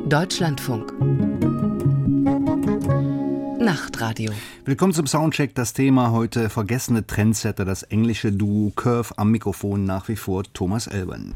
Deutschlandfunk. Nachtradio. Willkommen zum Soundcheck. Das Thema heute: vergessene Trendsetter, das englische Duo Curve, am Mikrofon nach wie vor Thomas Elbern.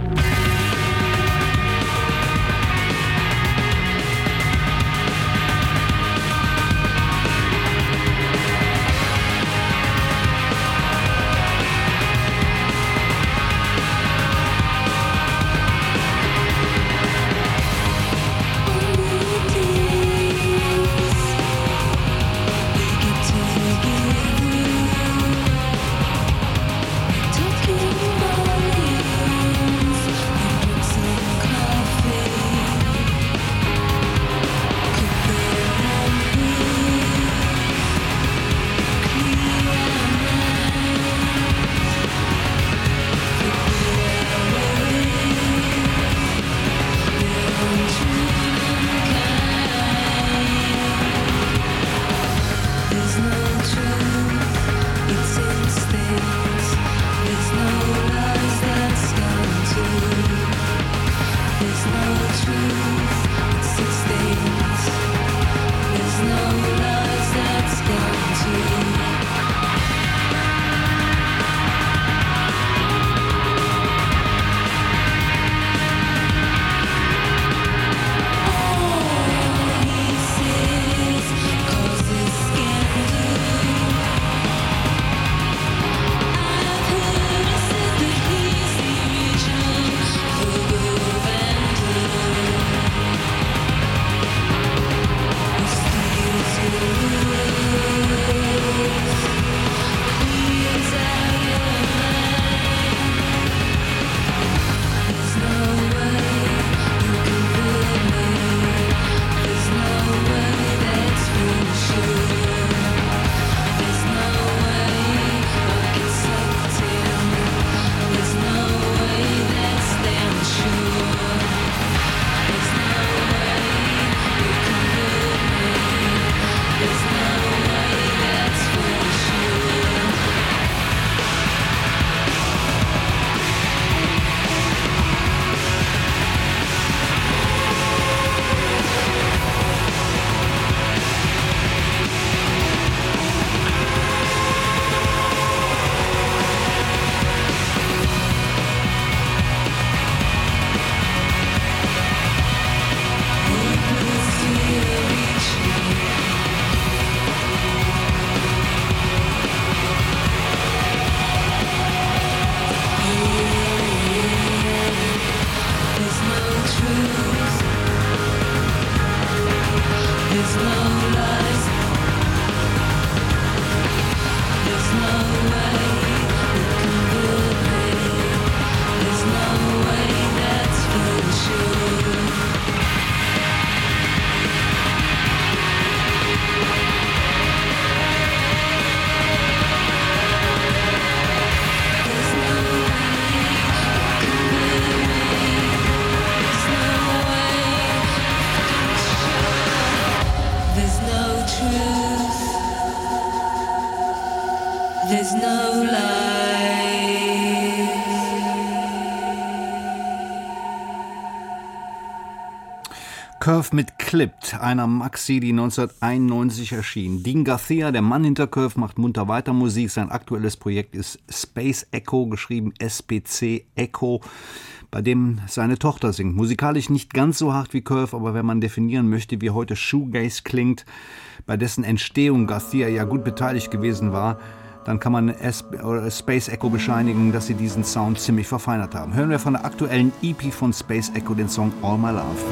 Curve mit Clipped, einer Maxi, die 1991 erschien. Dean Garcia, der Mann hinter Curve, macht munter weiter Musik. Sein aktuelles Projekt ist Space Echo, geschrieben SPC Echo, bei dem seine Tochter singt. Musikalisch nicht ganz so hart wie Curve, aber wenn man definieren möchte, wie heute Shoegaze klingt, bei dessen Entstehung Garcia ja gut beteiligt gewesen war, dann kann man Space Echo bescheinigen, dass sie diesen Sound ziemlich verfeinert haben. Hören wir von der aktuellen EP von Space Echo den Song All My Love.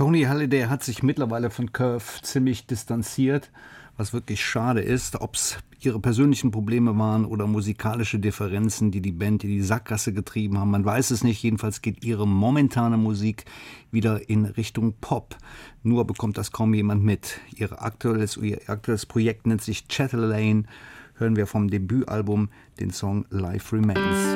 Tony Halliday hat sich mittlerweile von Curve ziemlich distanziert, was wirklich schade ist. Ob es ihre persönlichen Probleme waren oder musikalische Differenzen, die die Band in die Sackgasse getrieben haben, man weiß es nicht. Jedenfalls geht ihre momentane Musik wieder in Richtung Pop. Nur bekommt das kaum jemand mit. Ihr aktuelles Projekt nennt sich Chatelaine. Hören wir vom Debütalbum den Song Life Remains.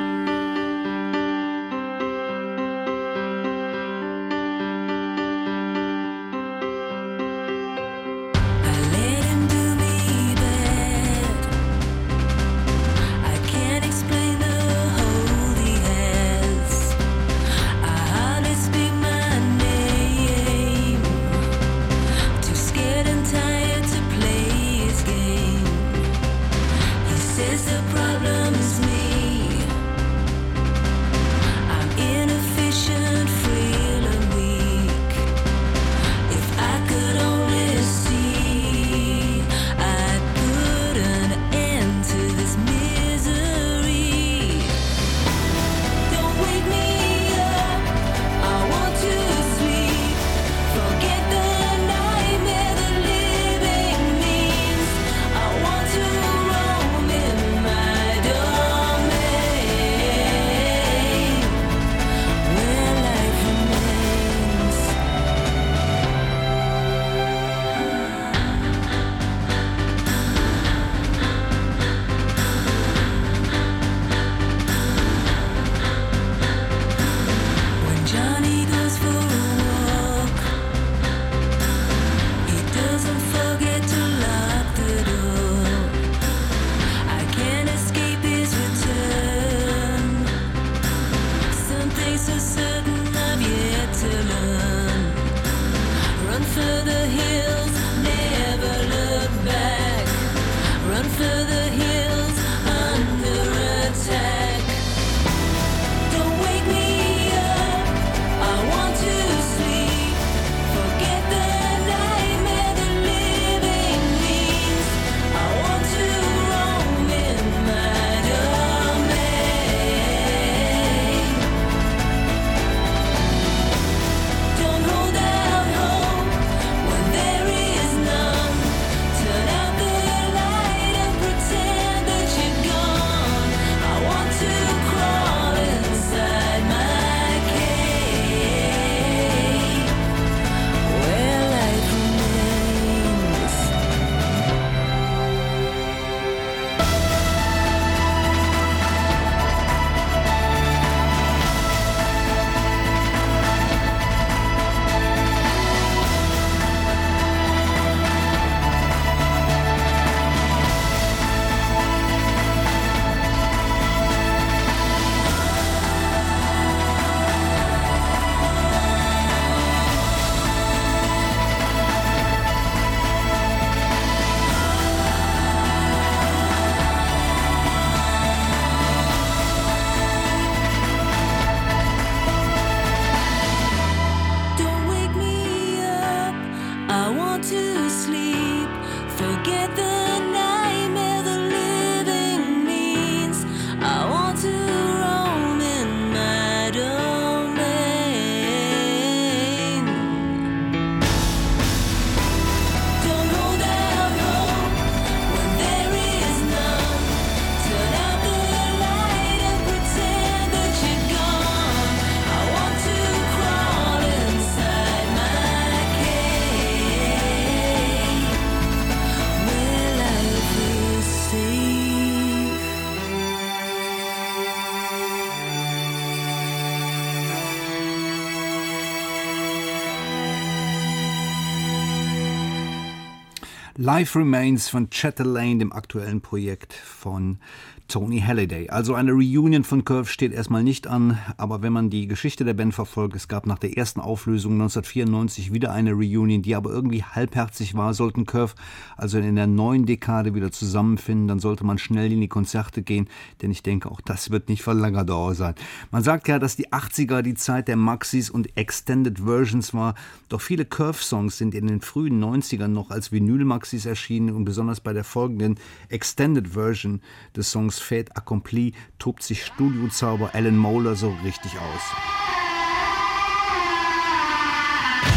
Life Remains von Chatelaine, dem aktuellen Projekt von Tony Halliday. Also eine Reunion von Curve steht erstmal nicht an, aber wenn man die Geschichte der Band verfolgt, es gab nach der ersten Auflösung 1994 wieder eine Reunion, die aber irgendwie halbherzig war. Sollten Curve also in der neuen Dekade wieder zusammenfinden, dann sollte man schnell in die Konzerte gehen, denn ich denke, auch das wird nicht von langer Dauer sein. Man sagt ja, dass die 80er die Zeit der Maxis und Extended Versions war, doch viele Curve-Songs sind in den frühen 90ern noch als Vinyl-Maxis erschienen und besonders bei der folgenden Extended Version des Songs Fait Accompli tobt sich Studiozauber Alan Moeller so richtig aus.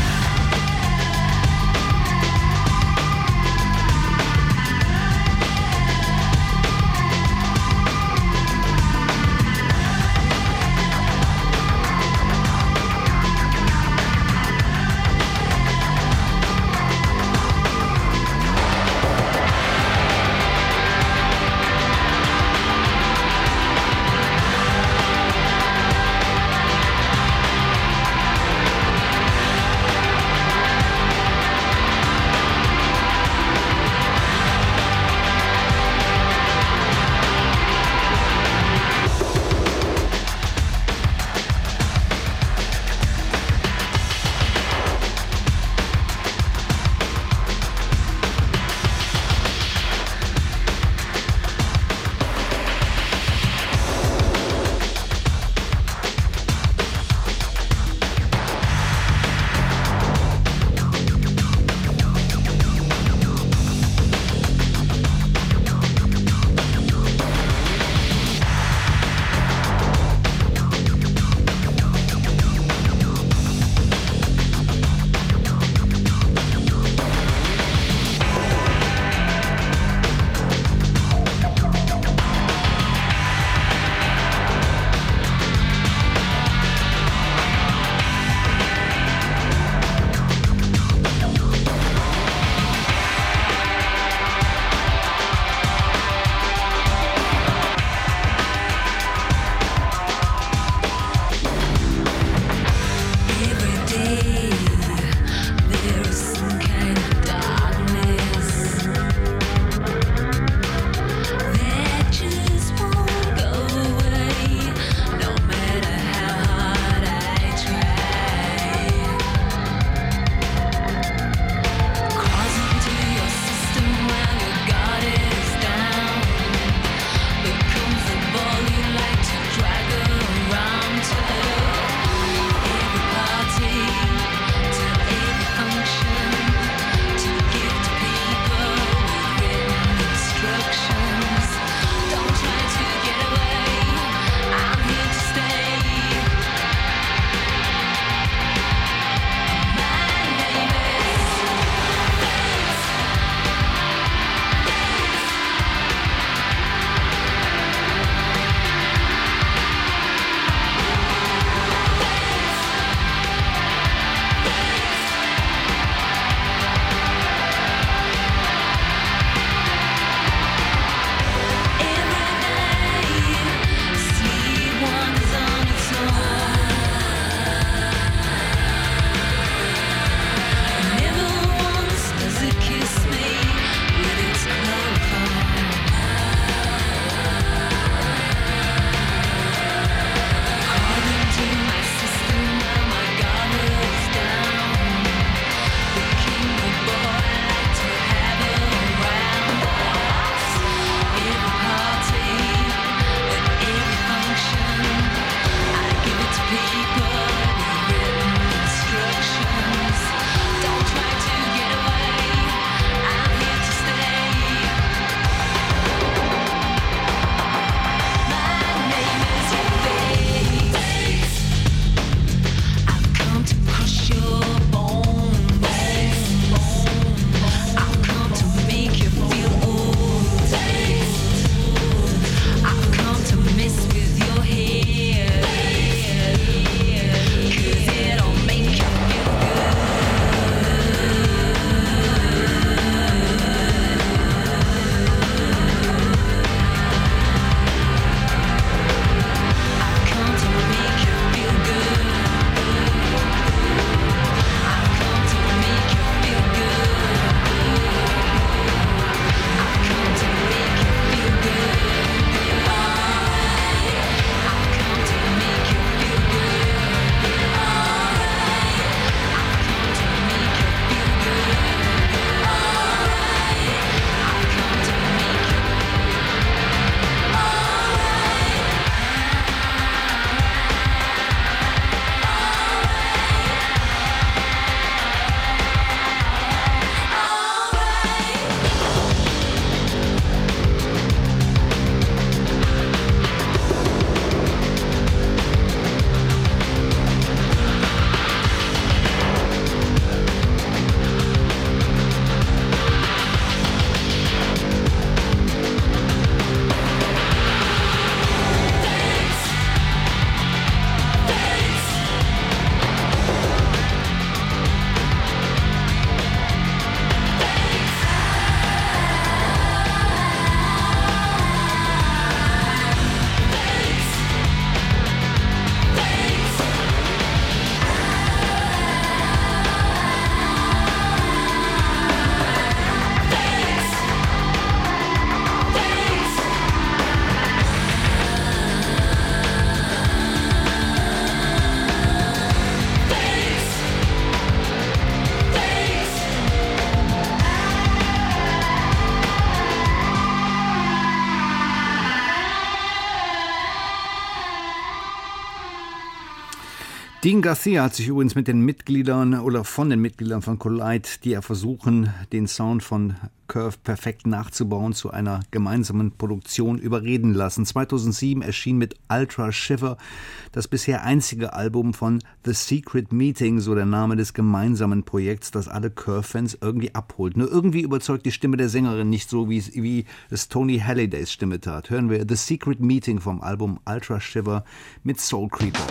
Dean Garcia hat sich übrigens mit den Mitgliedern oder von den Mitgliedern von Collide, die ja versuchen, den Sound von Curve perfekt nachzubauen, zu einer gemeinsamen Produktion überreden lassen. 2007 erschien mit Ultra Shiver das bisher einzige Album von The Secret Meeting, so der Name des gemeinsamen Projekts, das alle Curve-Fans irgendwie abholt. Nur irgendwie überzeugt die Stimme der Sängerin nicht so, wie es Tony Hallidays Stimme tat. Hören wir The Secret Meeting vom Album Ultra Shiver mit Soul Creeper.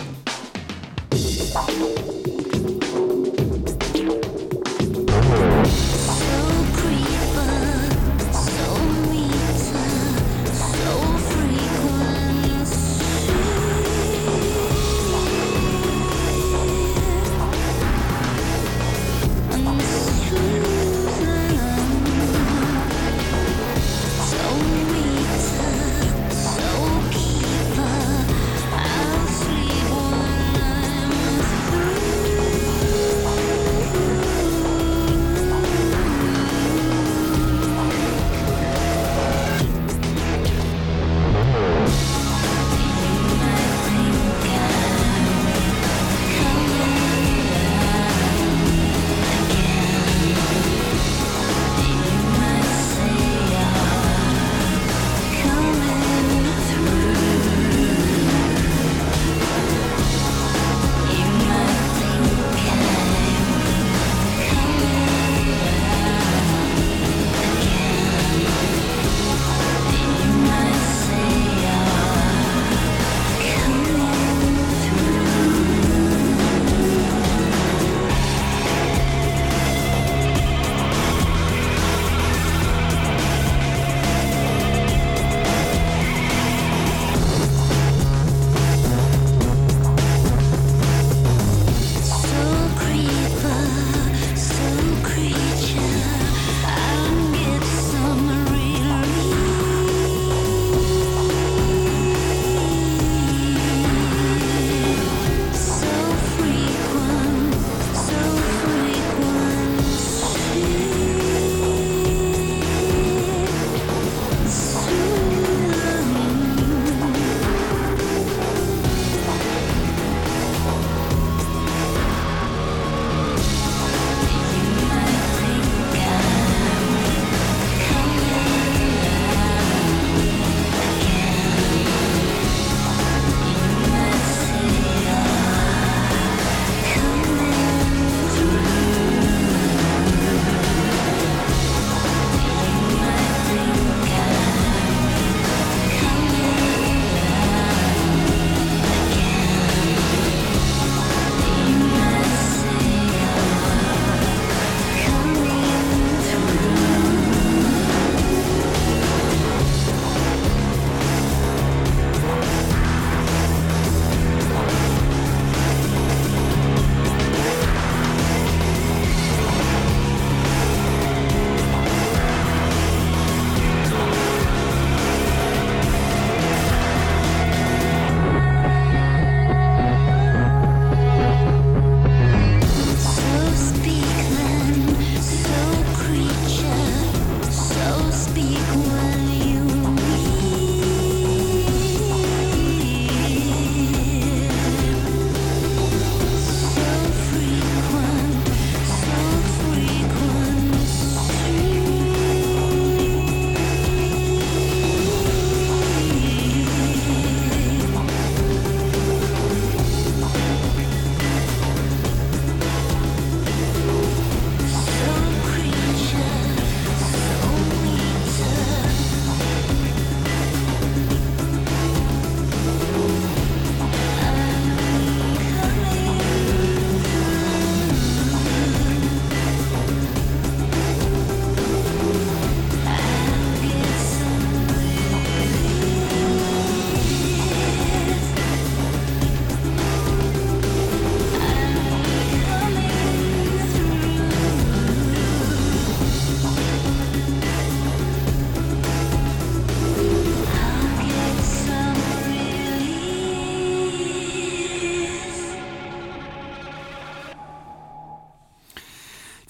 I'll sleep when I'm through.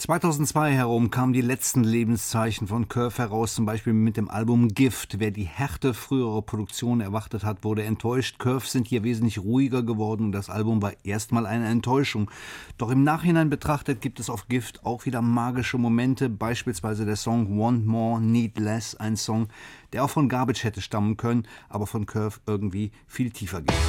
2002 herum kamen die letzten Lebenszeichen von Curve heraus, zum Beispiel mit dem Album Gift. Wer die Härte früherer Produktionen erwartet hat, wurde enttäuscht. Curve sind hier wesentlich ruhiger geworden und das Album war erstmal eine Enttäuschung. Doch im Nachhinein betrachtet gibt es auf Gift auch wieder magische Momente, beispielsweise der Song Want More, Need Less, ein Song, der auch von Garbage hätte stammen können, aber von Curve irgendwie viel tiefer geht.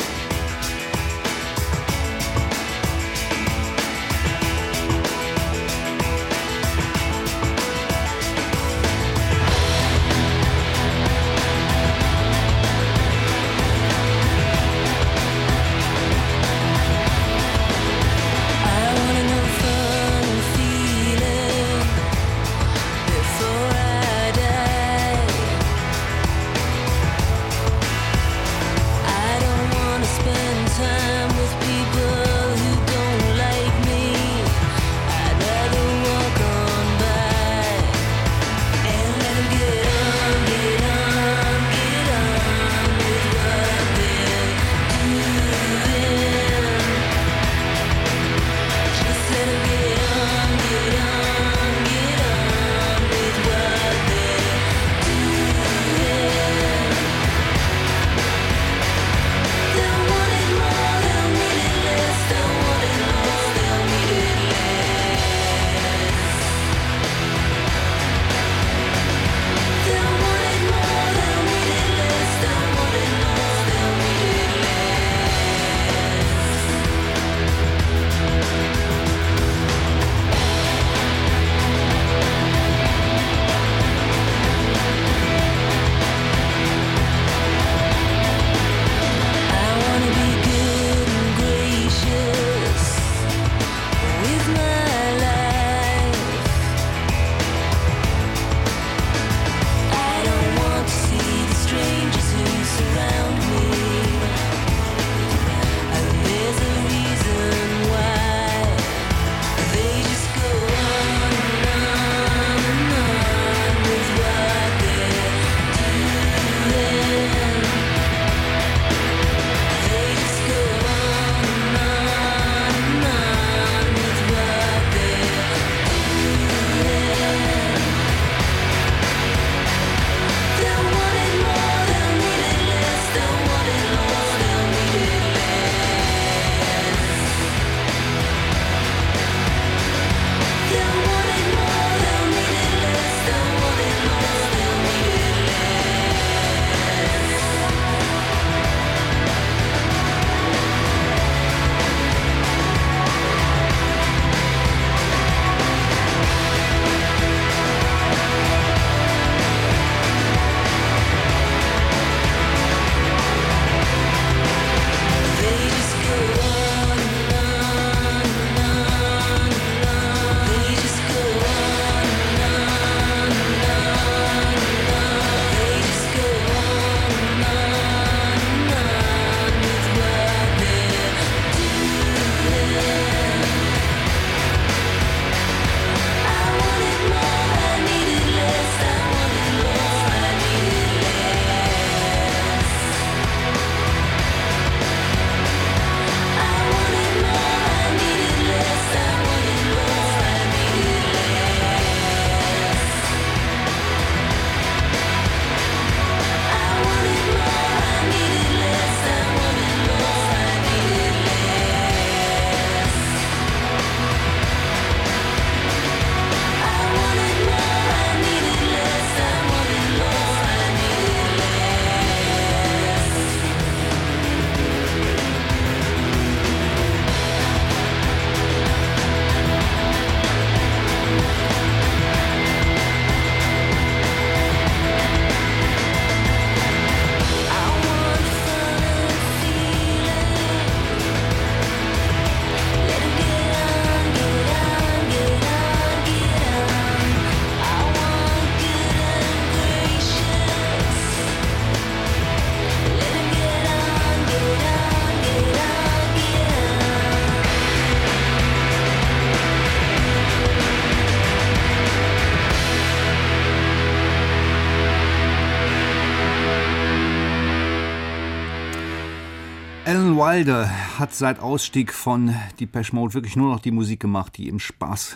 Alan Wilder hat seit Ausstieg von Depeche Mode wirklich nur noch die Musik gemacht, die ihm Spaß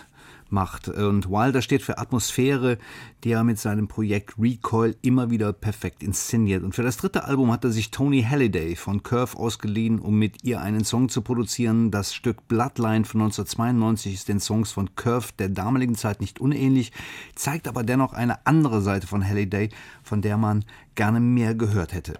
macht. Und Wilder steht für Atmosphäre, die er mit seinem Projekt Recoil immer wieder perfekt inszeniert. Und für das dritte Album hat er sich Toni Halliday von Curve ausgeliehen, um mit ihr einen Song zu produzieren. Das Stück Bloodline von 1992 ist den Songs von Curve der damaligen Zeit nicht unähnlich, zeigt aber dennoch eine andere Seite von Halliday, von der man gerne mehr gehört hätte.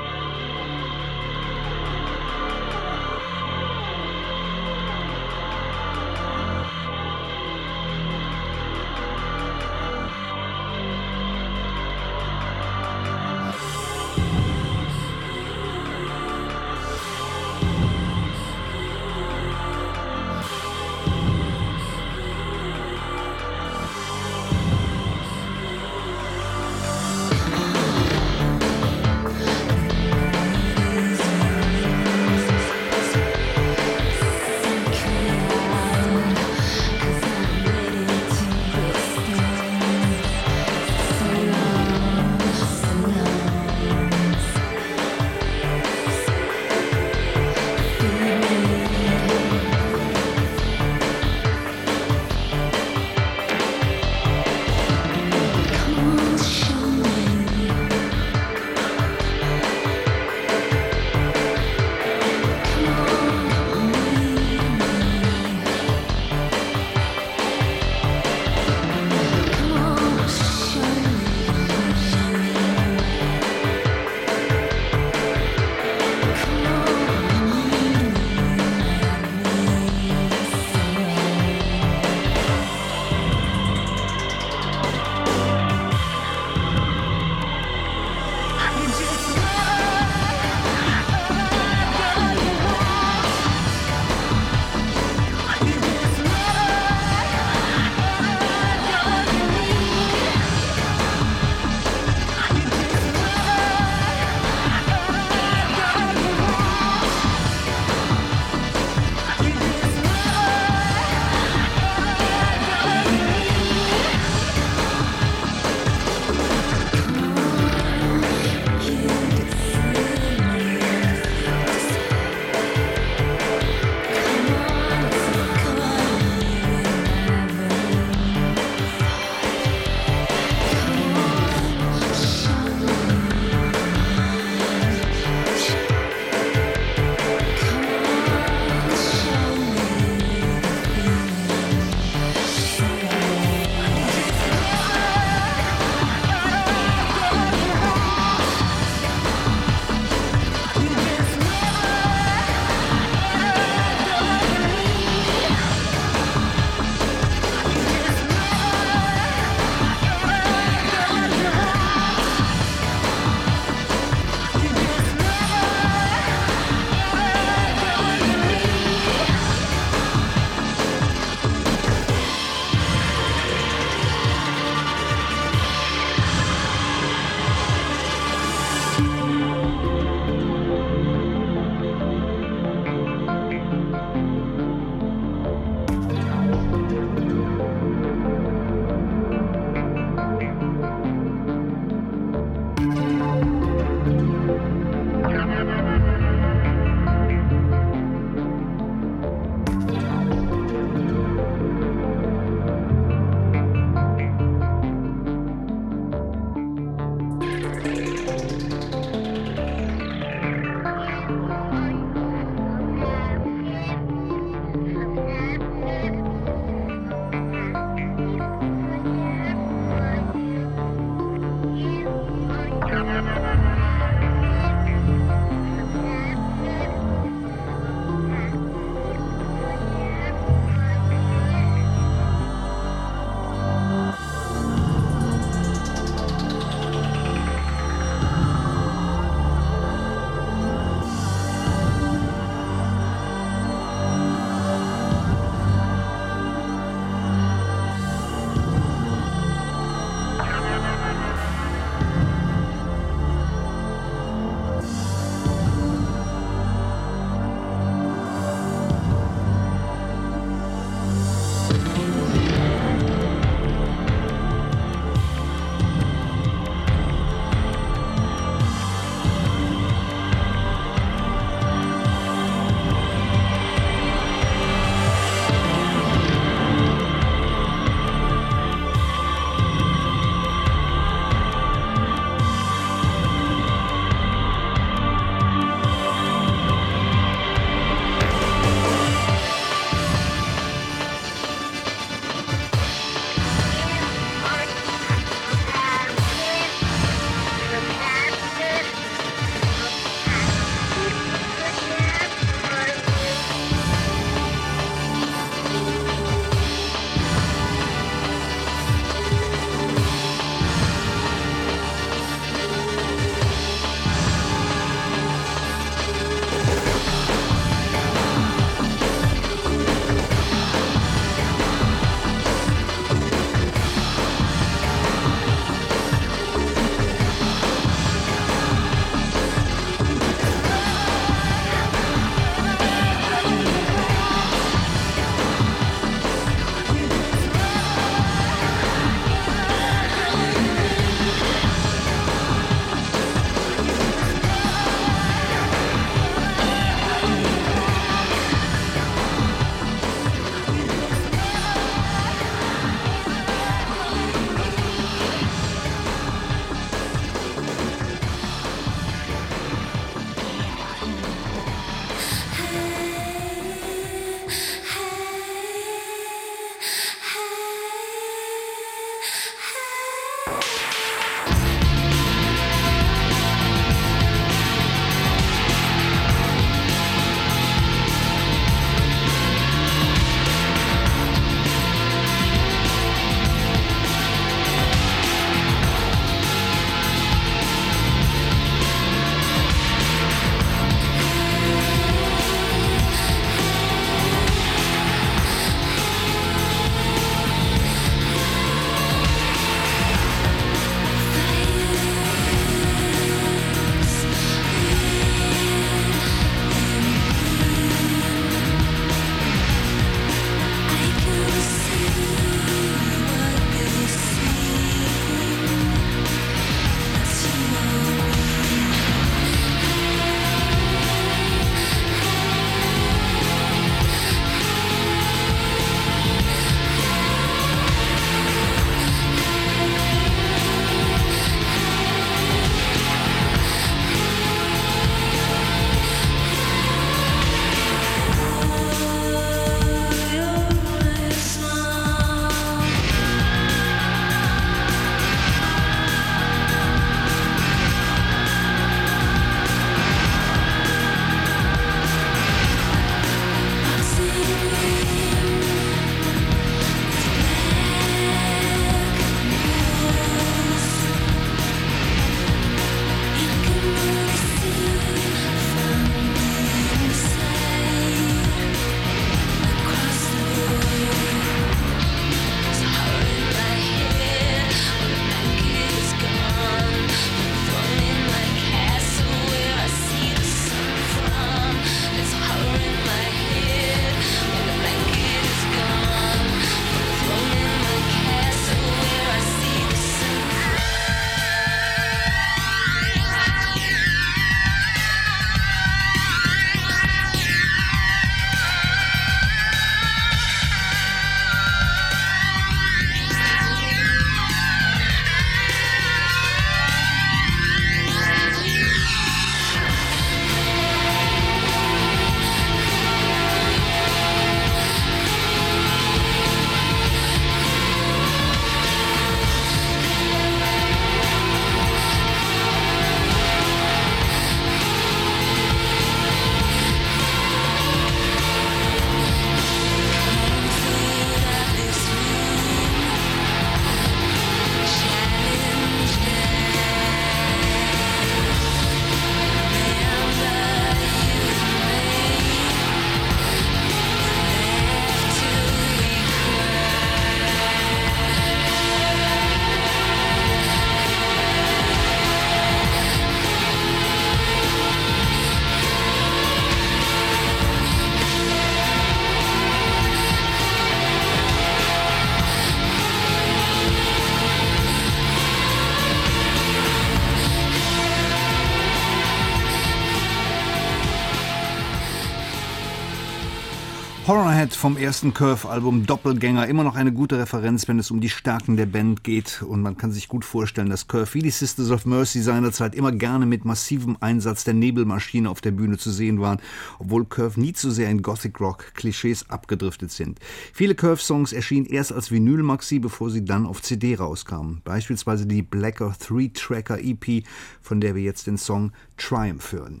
Horrorhead vom ersten Curve-Album Doppelgänger, immer noch eine gute Referenz, wenn es um die Stärken der Band geht. Und man kann sich gut vorstellen, dass Curve wie die Sisters of Mercy seinerzeit immer gerne mit massivem Einsatz der Nebelmaschine auf der Bühne zu sehen waren, obwohl Curve nie zu sehr in Gothic-Rock-Klischees abgedriftet sind. Viele Curve-Songs erschienen erst als Vinyl-Maxi, bevor sie dann auf CD rauskamen. Beispielsweise die Blacker 3-Tracker EP, von der wir jetzt den Song Triumph hören.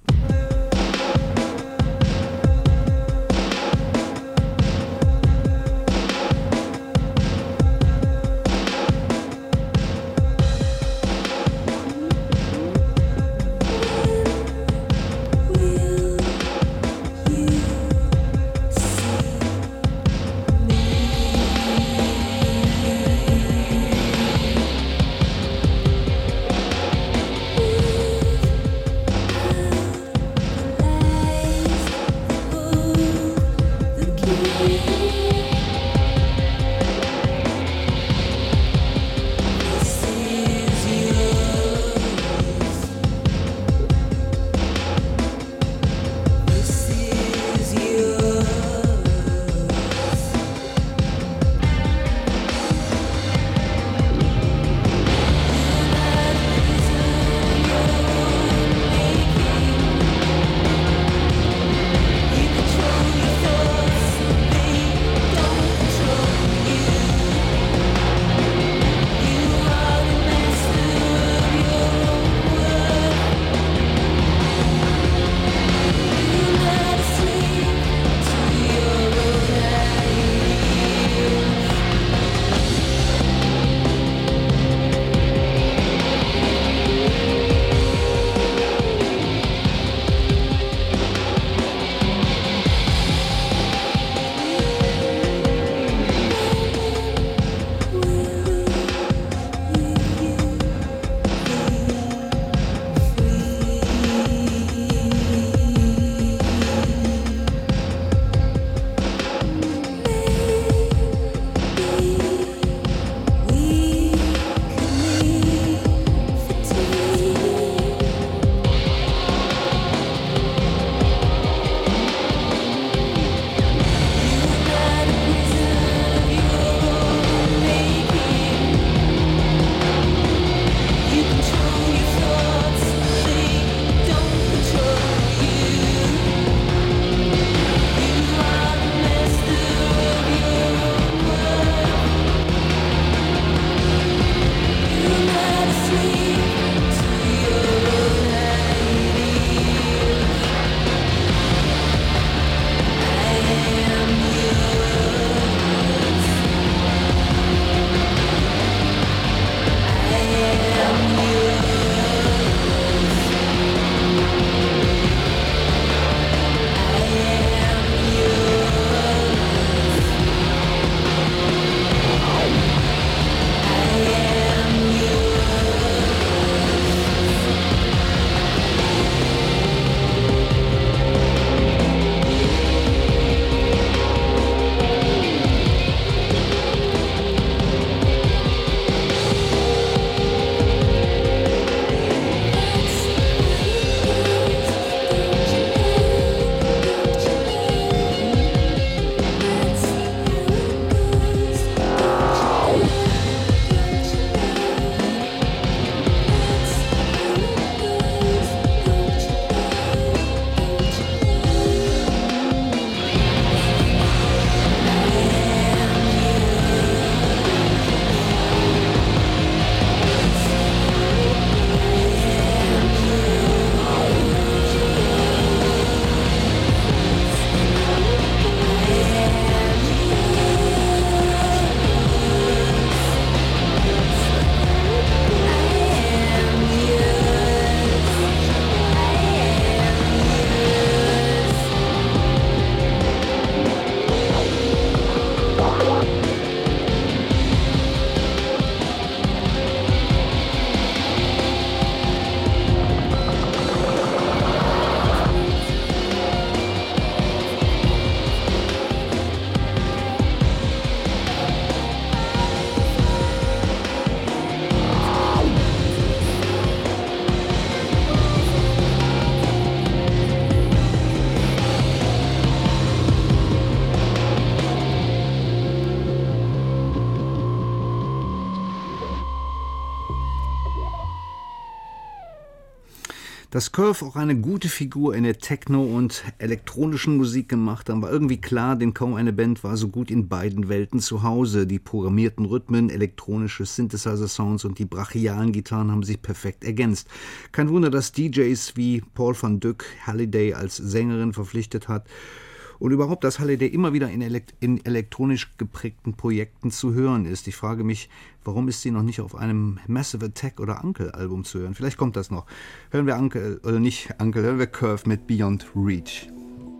Dass Curve auch eine gute Figur in der Techno- und elektronischen Musik gemacht hat, war irgendwie klar, denn kaum eine Band war so gut in beiden Welten zu Hause. Die programmierten Rhythmen, elektronische Synthesizer-Sounds und die brachialen Gitarren haben sich perfekt ergänzt. Kein Wunder, dass DJs wie Paul van Dyk Halliday als Sängerin verpflichtet hat. Und überhaupt, dass Halliday immer wieder in elektronisch geprägten Projekten zu hören ist. Ich frage mich, warum ist sie noch nicht auf einem Massive Attack oder Uncle-Album zu hören? Vielleicht kommt das noch. Hören wir Uncle, oder nicht Uncle, hören wir Curve mit Beyond Reach.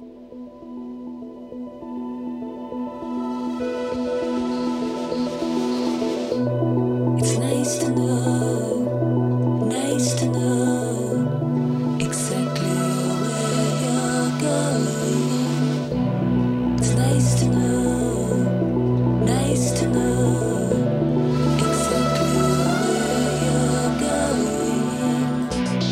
It's nice to know exactly where you're going. It's nice to know exactly where you're going.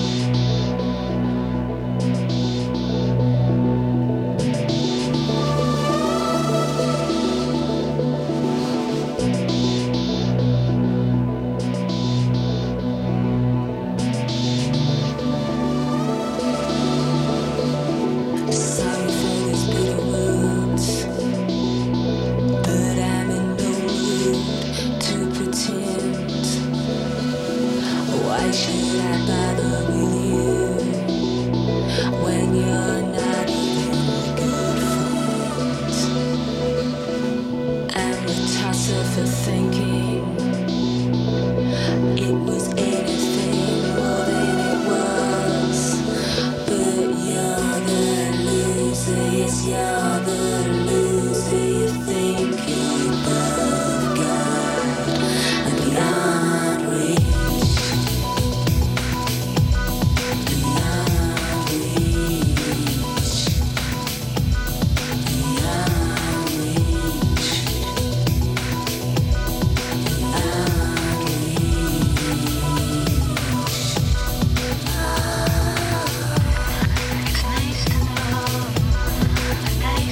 Sorry for these bitter words, but I'm in no mood to pretend. Why should I bother with you when you're not even good friends? I'm the tosser for thinking it was anything more than it was. But you're the loser, yes, you're the loser. You think you're above God and beyond reach, beyond reach, beyond reach, beyond reach. It's nice to know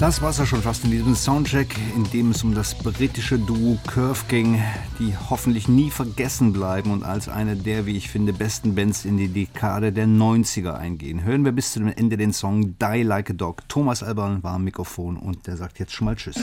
Das war's ja schon fast in diesem Soundcheck, in dem es um das britische Duo Curve ging, die hoffentlich nie vergessen bleiben und als eine der, wie ich finde, besten Bands in die Dekade der 90er eingehen. Hören wir bis zu dem Ende den Song Die Like a Dog. Thomas Alban war am Mikrofon und der sagt jetzt schon mal Tschüss.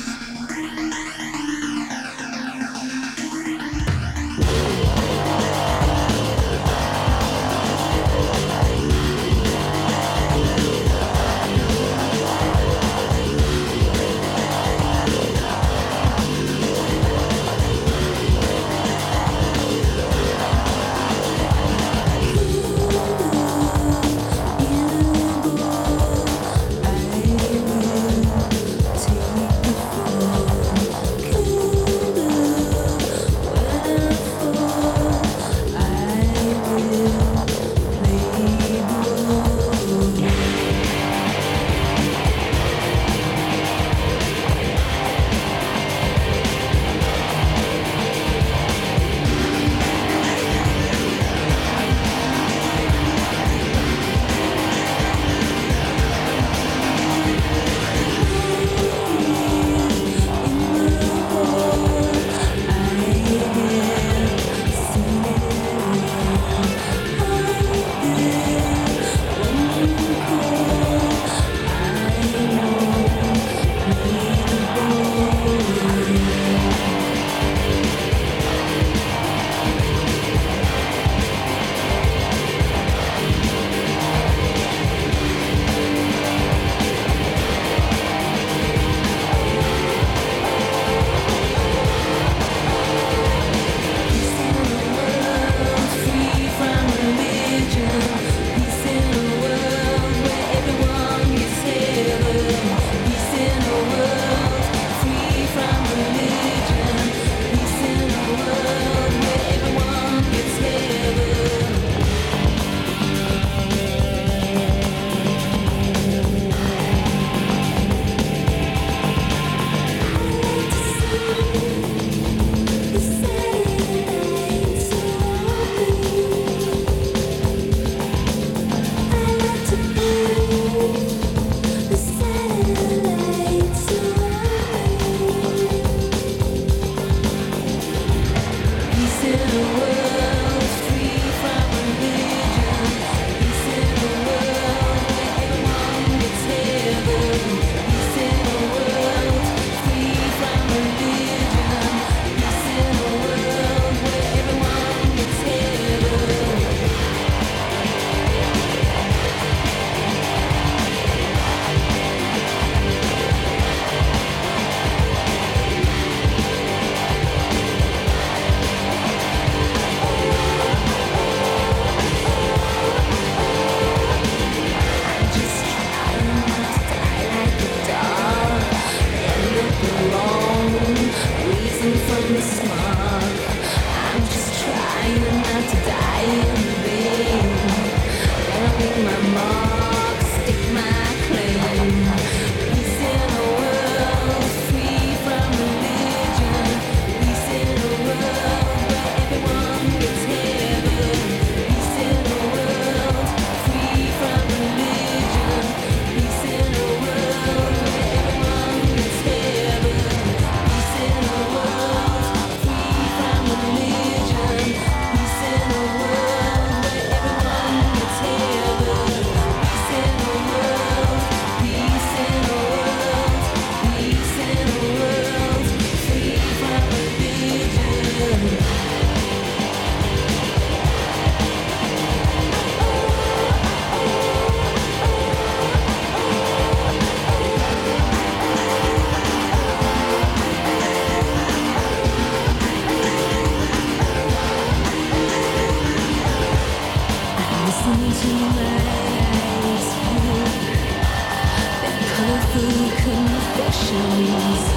Confessions